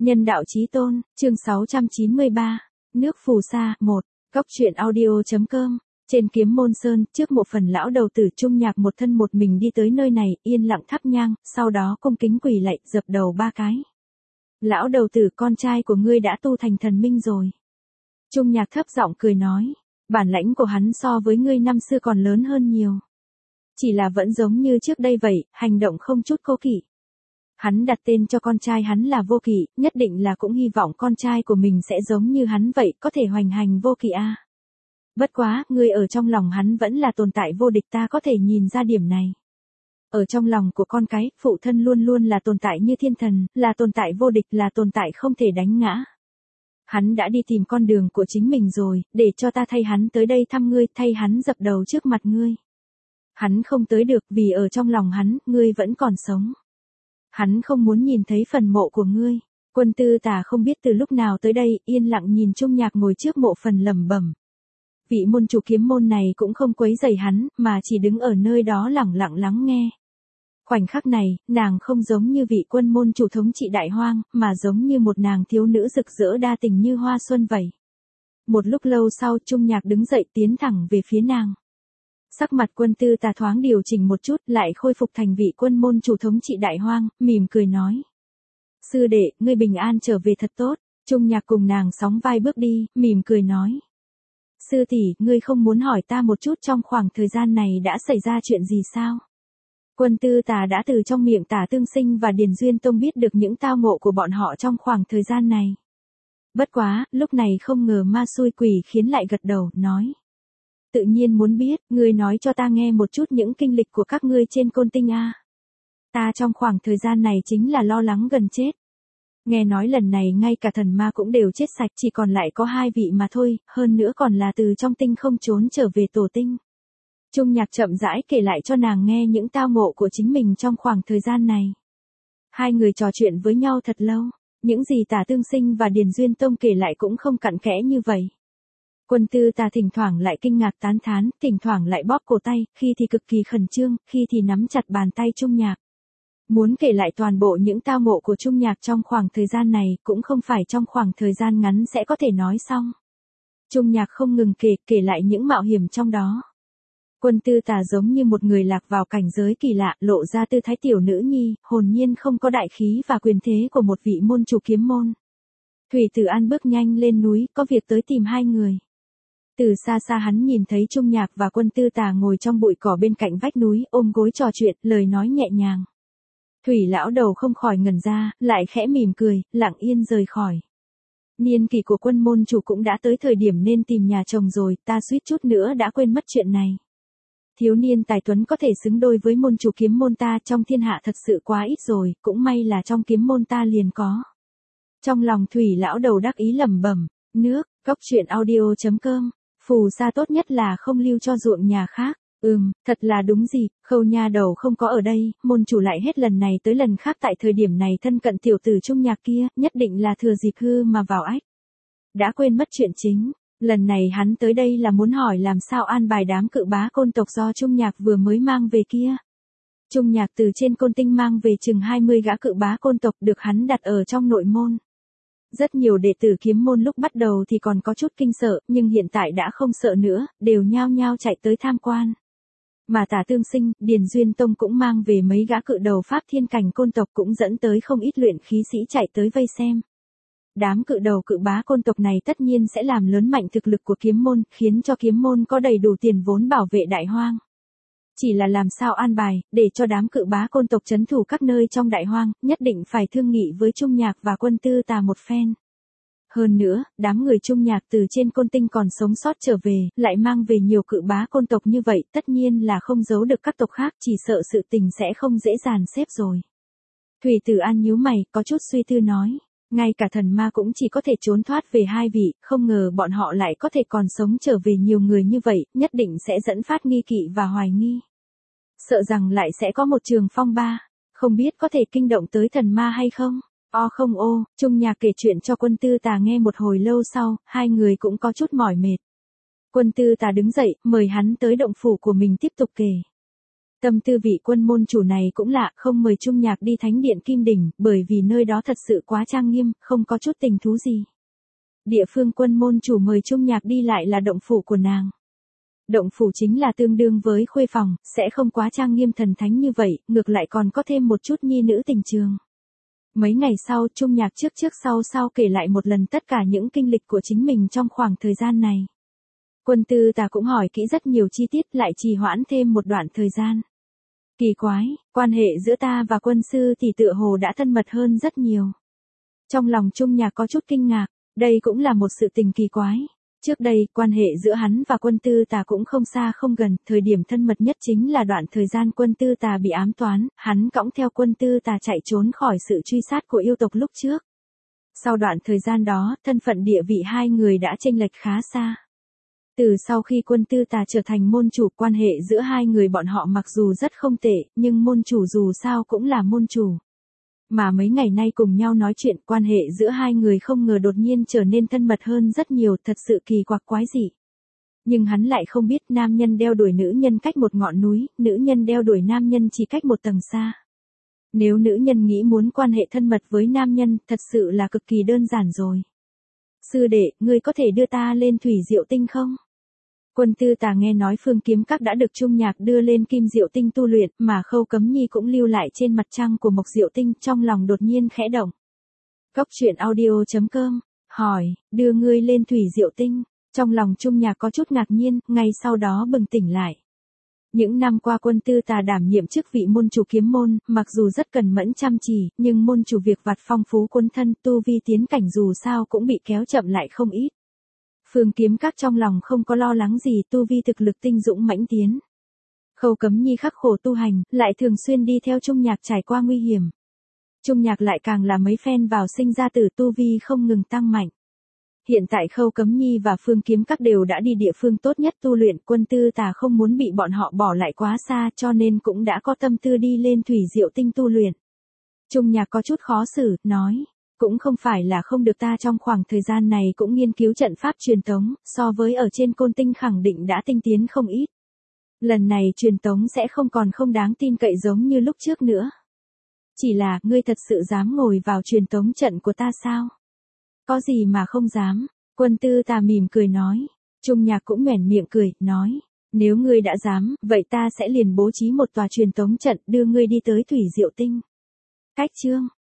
Nhân đạo chí tôn, chương 693, nước phù sa, 1, góc truyện audio.com, trên Kiếm Môn Sơn, trước một phần lão đầu tử Trung Nhạc một thân một mình đi tới nơi này, yên lặng thắp nhang, sau đó cung kính quỳ lạy, dập đầu 3 cái. Lão đầu tử, con trai của ngươi đã tu thành thần minh rồi. Trung Nhạc thấp giọng cười nói, bản lãnh của hắn so với ngươi năm xưa còn lớn hơn nhiều. Chỉ là vẫn giống như trước đây vậy, hành động không chút cố kỵ. Hắn đặt tên cho con trai hắn là Vô Kỵ, nhất định là cũng hy vọng con trai của mình sẽ giống như hắn vậy, có thể hoành hành vô kỵ a. Bất quá, ngươi ở trong lòng hắn vẫn là tồn tại vô địch, ta có thể nhìn ra điểm này. Ở trong lòng của con cái, phụ thân luôn luôn là tồn tại như thiên thần, là tồn tại vô địch, là tồn tại không thể đánh ngã. Hắn đã đi tìm con đường của chính mình rồi, để cho ta thay hắn tới đây thăm ngươi, thay hắn dập đầu trước mặt ngươi. Hắn không tới được vì ở trong lòng hắn, ngươi vẫn còn sống. Hắn không muốn nhìn thấy phần mộ của ngươi. Quân Tư Tà không biết từ lúc nào tới đây, yên lặng nhìn Trung Nhạc ngồi trước mộ phần lẩm bẩm. Vị môn chủ kiếm môn này cũng không quấy rầy hắn, mà chỉ đứng ở nơi đó lẳng lặng lắng nghe. Khoảnh khắc này, nàng không giống như vị quân môn chủ thống trị đại hoang, mà giống như một nàng thiếu nữ rực rỡ đa tình như hoa xuân vậy. Một lúc lâu sau, Trung Nhạc đứng dậy tiến thẳng về phía nàng. Sắc mặt Quân Tư Tà thoáng điều chỉnh một chút, lại khôi phục thành vị quân môn chủ thống trị đại hoang, mỉm cười nói. Sư đệ, ngươi bình an trở về thật tốt. Trung Nhạc cùng nàng sóng vai bước đi, mỉm cười nói. Sư tỷ, ngươi không muốn hỏi ta một chút trong khoảng thời gian này đã xảy ra chuyện gì sao? Quân Tư Tà đã từ trong miệng Tả Tương Sinh và Điền Duyên Tông biết được những tao ngộ của bọn họ trong khoảng thời gian này. Bất quá, lúc này không ngờ ma xui quỷ khiến lại gật đầu, nói. Tự nhiên muốn biết, ngươi nói cho ta nghe một chút những kinh lịch của các ngươi trên Côn Tinh a. Ta trong khoảng thời gian này chính là lo lắng gần chết. Nghe nói lần này ngay cả thần ma cũng đều chết sạch, chỉ còn lại có 2 vị mà thôi, hơn nữa còn là từ trong tinh không trốn trở về tổ tinh. Trung Nhạc chậm rãi kể lại cho nàng nghe những tao ngộ của chính mình trong khoảng thời gian này. Hai người trò chuyện với nhau thật lâu, những gì Tả Tương Sinh và Điền Duyên Tông kể lại cũng không cặn kẽ như vậy. Quân Tư Tà thỉnh thoảng lại kinh ngạc tán thán, thỉnh thoảng lại bóp cổ tay, khi thì cực kỳ khẩn trương, khi thì nắm chặt bàn tay Trung Nhạc. Muốn kể lại toàn bộ những tao ngộ của Trung Nhạc trong khoảng thời gian này, cũng không phải trong khoảng thời gian ngắn sẽ có thể nói xong. Trung Nhạc không ngừng kể lại những mạo hiểm trong đó. Quân Tư Tà giống như một người lạc vào cảnh giới kỳ lạ, lộ ra tư thái tiểu nữ nhi, hồn nhiên không có đại khí và quyền thế của một vị môn chủ kiếm môn. Thủy Tử An bước nhanh lên núi, có việc tới tìm 2 người. Từ xa xa hắn nhìn thấy Trung Nhạc và Quân Tư Tà ngồi trong bụi cỏ bên cạnh vách núi, ôm gối trò chuyện, lời nói nhẹ nhàng. Thủy lão đầu không khỏi ngẩn ra, lại khẽ mỉm cười, lặng yên rời khỏi. Niên kỷ của quân môn chủ cũng đã tới thời điểm nên tìm nhà chồng rồi, ta suýt chút nữa đã quên mất chuyện này. Thiếu niên tài tuấn có thể xứng đôi với môn chủ kiếm môn ta trong thiên hạ thật sự quá ít rồi, cũng may là trong kiếm môn ta liền có. Trong lòng Thủy lão đầu đắc ý lẩm bẩm, nước, góc truyện audio.com, phù sa tốt nhất là không lưu cho ruộng nhà khác. Thật là đúng gì, Khâu nha đầu không có ở đây, môn chủ lại hết lần này tới lần khác tại thời điểm này thân cận tiểu tử Trung Nhạc kia, nhất định là thừa dịp hư mà vào ách. Đã quên mất chuyện chính, lần này hắn tới đây là muốn hỏi làm sao an bài đám cự bá côn tộc do Trung Nhạc vừa mới mang về kia. Trung Nhạc từ trên Côn Tinh mang về chừng 20 gã cự bá côn tộc được hắn đặt ở trong nội môn. Rất nhiều đệ tử kiếm môn lúc bắt đầu thì còn có chút kinh sợ, nhưng hiện tại đã không sợ nữa, đều nhao nhao chạy tới tham quan. Mà Tả Tương Sinh, Điền Duyên Tông cũng mang về mấy gã cự đầu pháp thiên cảnh côn tộc cũng dẫn tới không ít luyện khí sĩ chạy tới vây xem. Đám cự đầu cự bá côn tộc này tất nhiên sẽ làm lớn mạnh thực lực của kiếm môn, khiến cho kiếm môn có đầy đủ tiền vốn bảo vệ đại hoang. Chỉ là làm sao an bài, để cho đám cự bá côn tộc trấn thủ các nơi trong đại hoang, nhất định phải thương nghị với Trung Nhạc và Quân Tư Tà một phen. Hơn nữa, đám người Trung Nhạc từ trên Côn Tinh còn sống sót trở về, lại mang về nhiều cự bá côn tộc như vậy, tất nhiên là không giấu được các tộc khác, chỉ sợ sự tình sẽ không dễ dàn xếp rồi. Thủy Tử An nhíu mày, có chút suy tư nói, ngay cả thần ma cũng chỉ có thể trốn thoát về 2 vị, không ngờ bọn họ lại có thể còn sống trở về nhiều người như vậy, nhất định sẽ dẫn phát nghi kỵ và hoài nghi. Sợ rằng lại sẽ có một trường phong ba, không biết có thể kinh động tới thần ma hay không? Không Trung Nhạc kể chuyện cho Quân Tư Tà nghe một hồi lâu sau, 2 người cũng có chút mỏi mệt. Quân Tư Tà đứng dậy, mời hắn tới động phủ của mình tiếp tục kể. Tâm tư vị quân môn chủ này cũng lạ, không mời Trung Nhạc đi thánh điện Kim Đỉnh, bởi vì nơi đó thật sự quá trang nghiêm, không có chút tình thú gì. Địa phương quân môn chủ mời Trung Nhạc đi lại là động phủ của nàng. Động phủ chính là tương đương với khuê phòng, sẽ không quá trang nghiêm thần thánh như vậy, ngược lại còn có thêm một chút nhi nữ tình trường. Mấy ngày sau, Trung Nhạc trước sau kể lại một lần tất cả những kinh lịch của chính mình trong khoảng thời gian này. Quân Tư Tà cũng hỏi kỹ rất nhiều chi tiết, lại trì hoãn thêm một đoạn thời gian. Kỳ quái, quan hệ giữa ta và quân sư thì tựa hồ đã thân mật hơn rất nhiều. Trong lòng Trung Nhạc có chút kinh ngạc, đây cũng là một sự tình kỳ quái. Trước đây, quan hệ giữa hắn và quân Tư Tà cũng không xa không gần, thời điểm thân mật nhất chính là đoạn thời gian quân Tư Tà bị ám toán, hắn cõng theo quân Tư Tà chạy trốn khỏi sự truy sát của yêu tộc lúc trước. Sau đoạn thời gian đó, thân phận địa vị hai người đã chênh lệch khá xa. Từ sau khi quân Tư Tà trở thành môn chủ, quan hệ giữa hai người bọn họ mặc dù rất không tệ, nhưng môn chủ dù sao cũng là môn chủ. Mà mấy ngày nay cùng nhau nói chuyện, quan hệ giữa hai người không ngờ đột nhiên trở nên thân mật hơn rất nhiều, thật sự kỳ quặc quái dị. Nhưng hắn lại không biết nam nhân đeo đuổi nữ nhân cách một ngọn núi, nữ nhân đeo đuổi nam nhân chỉ cách một tầng xa. Nếu nữ nhân nghĩ muốn quan hệ thân mật với nam nhân, thật sự là cực kỳ đơn giản rồi. Sư đệ, ngươi có thể đưa ta lên Thủy Diệu Tinh không? Quân Tư Tà nghe nói Phương Kiếm Các đã được Trung Nhạc đưa lên Kim Diệu Tinh tu luyện, mà Khâu Cấm Nhi cũng lưu lại trên mặt trăng của Mộc Diệu Tinh, trong lòng đột nhiên khẽ động. Góc truyện audio.com, hỏi, đưa ngươi lên Thủy Diệu Tinh, trong lòng Trung Nhạc có chút ngạc nhiên, ngay sau đó bừng tỉnh lại. Những năm qua Quân Tư Tà đảm nhiệm chức vị môn chủ kiếm môn, mặc dù rất cần mẫn chăm chỉ, nhưng môn chủ việc vặt phong phú quân thân, tu vi tiến cảnh dù sao cũng bị kéo chậm lại không ít. Phương Kiếm Các trong lòng không có lo lắng gì, tu vi thực lực tinh dũng mãnh tiến. Khâu Cấm Nhi khắc khổ tu hành, lại thường xuyên đi theo Trung Nhạc trải qua nguy hiểm. Trung Nhạc lại càng là mấy phen vào sinh ra tử, tu vi không ngừng tăng mạnh. Hiện tại Khâu Cấm Nhi và Phương Kiếm Các đều đã đi địa phương tốt nhất tu luyện, Quân Tư Tà không muốn bị bọn họ bỏ lại quá xa, cho nên cũng đã có tâm tư đi lên Thủy Diệu Tinh tu luyện. Trung Nhạc có chút khó xử, nói, cũng không phải là không được, ta trong khoảng thời gian này cũng nghiên cứu trận pháp truyền tống, so với ở trên Côn Tinh khẳng định đã tinh tiến không ít. Lần này truyền tống sẽ không còn không đáng tin cậy giống như lúc trước nữa. Chỉ là, ngươi thật sự dám ngồi vào truyền tống trận của ta sao? Có gì mà không dám? Quân Tư Tà mỉm cười nói. Trung Nhạc cũng nhoẻn miệng cười, nói, nếu ngươi đã dám, vậy ta sẽ liền bố trí một tòa truyền tống trận đưa ngươi đi tới Thủy Diệu Tinh. Cách chương